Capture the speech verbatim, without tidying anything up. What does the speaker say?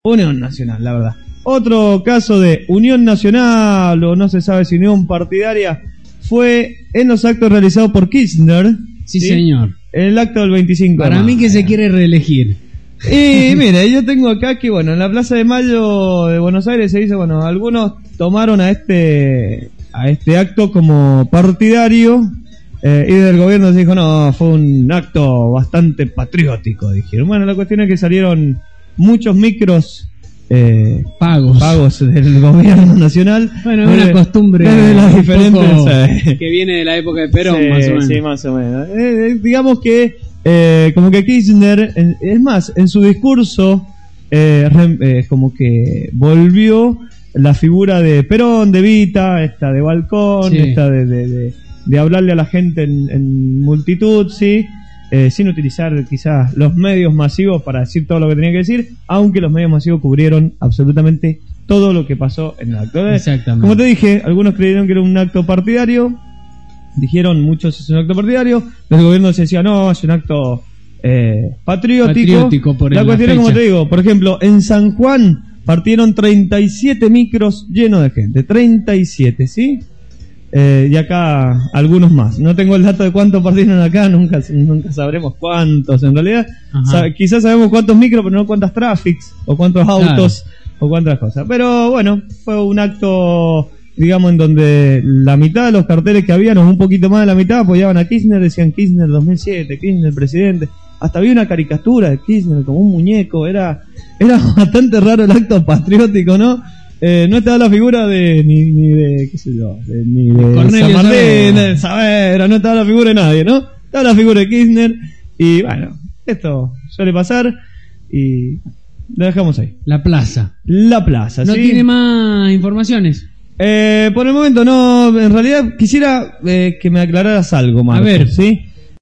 Unión Nacional, la verdad. Otro caso de Unión Nacional, o no se sabe si unión partidaria, fue en los actos realizados por Kirchner. Sí, ¿sí? Señor. El acto del veinticinco. Para mí que se quiere reelegir. Y mire, yo tengo acá que, bueno, en la Plaza de Mayo de Buenos Aires se dice, bueno, algunos tomaron a este a este acto como partidario, eh, y del gobierno se dijo, no, fue un acto bastante patriótico, dijeron. Bueno, la cuestión es que salieron muchos micros eh, pagos pagos del gobierno nacional. Bueno, es una costumbre de las diferentes, eh, que viene de la época de Perón, sí, más o menos. Sí, más o menos. Eh, digamos que Eh, como que Kirchner, en, es más, en su discurso, eh, re, eh, como que volvió la figura de Perón, de Evita, esta de Balcón, sí. esta de, de, de, de hablarle a la gente en, en multitud, sí, eh, sin utilizar quizás los medios masivos para decir todo lo que tenía que decir, aunque los medios masivos cubrieron absolutamente todo lo que pasó en el acto. Exactamente. Como te dije, algunos creyeron que era un acto partidario. Dijeron muchos es un acto partidario, el gobierno se decía no, es un acto eh, patriótico. patriótico por la cuestión la es como te digo, por ejemplo, en San Juan partieron treinta y siete micros llenos de gente, treinta y siete, ¿sí? Eh, y acá algunos más. No tengo el dato de cuántos partieron acá, nunca nunca sabremos cuántos en realidad. Sab- quizás sabemos cuántos micros, pero no cuántas traffics, o cuántos autos, claro. o cuántas cosas. Pero bueno, fue un acto, digamos, en donde la mitad de los carteles que habían, o un poquito más de la mitad, apoyaban a Kirchner, decían Kirchner dos mil siete, Kirchner presidente. Hasta había una caricatura de Kirchner como un muñeco. Era era bastante raro el acto patriótico, ¿no? Eh, no estaba la figura de ni, ni de, qué sé yo, de, ni de Cornelio San Martín, de Saavedra, no estaba la figura de nadie, ¿no? Estaba la figura de Kirchner. Y bueno, esto suele pasar y lo dejamos ahí. La plaza. La plaza, ¿No ¿sí? tiene más informaciones? Eh, por el momento no, en realidad quisiera eh, que me aclararas algo, Marcos. A ver. ¿Sí?